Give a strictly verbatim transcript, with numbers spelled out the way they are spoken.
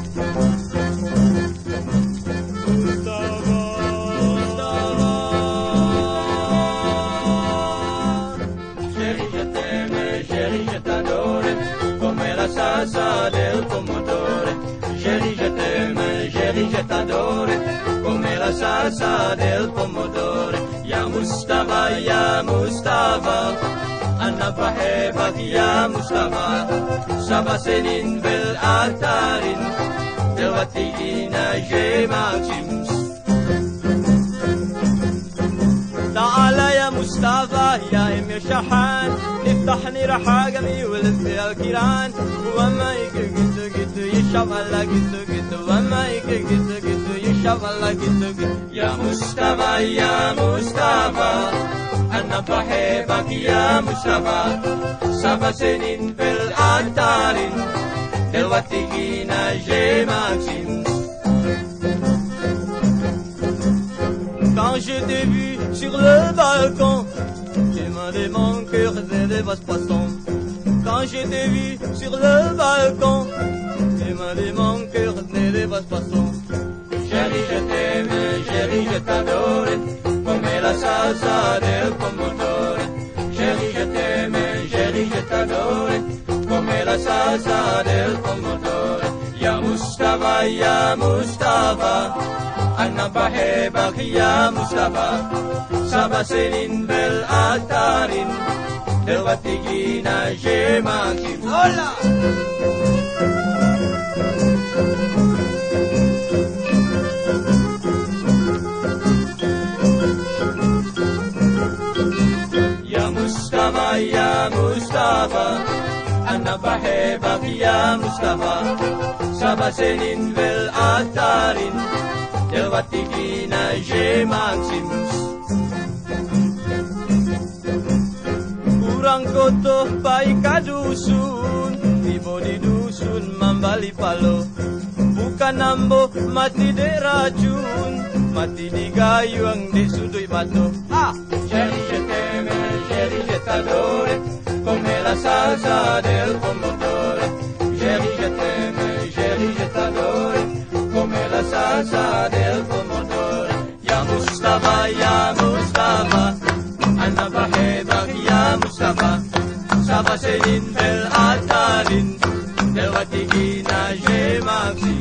Salsa del pomodoro, chérie je t'aime, chérie je t'adore, comme la salsa del pomodoro. Ya Mustafa, ya Mustafa, أنا بحبك يا مصطفى. سبع سنين بالأكتر دلوقتي جينا جمعك شمس. تعال يا مصطفى يا ام شحان افتحني رحاقمي ولف الكيران وما يجي جت جت يشغل جت جت وما يجي جت جت يشغل جت جت. يا مصطفى يا مصطفى أنا بحبك يا مصطفى. سبع سنين في الأكتر دلوقتي جينا جمعك شمس. Quand je t'ai vu sur le balcon, j'ai demandé mon cœur faisait des vastes poissons. Quand je t'ai vu sur le balcon, j'ai demandé mon cœur faisait des vastes poissons. Chérie, je t'aime, chérie, je t'adore, comme la salsa del pomodoro. Chérie, je t'aime, chérie, je t'adore, comme la salsa del pomodoro. Ya Mustafa, ya Mustafa, أنا بحبك يا مصطفى. سبع سنين بالأكتر دلوقتي جينا جمعك هولا. يا مصطفى يا مصطفى أنا بحبك يا مصطفى. سبع سنين بالأكتر دلوقتي جينا جمعك شمس. Kurang kotoh baik kadusun, tiba di dusun membali palo. Bukan nambo mati di racun, mati di gayung di sudut batu. Ah, chérie je t'aime, chérie je t'adore, comme la salsa del pomodoro. Chérie je t'aime, chérie je t'adore, come la salsa del pomodoro. Ya Mustafa, ya Mustafa, أنا بحبك يا مصطفى. سبع سنين بالأكتر دلوقتي جينا جمعك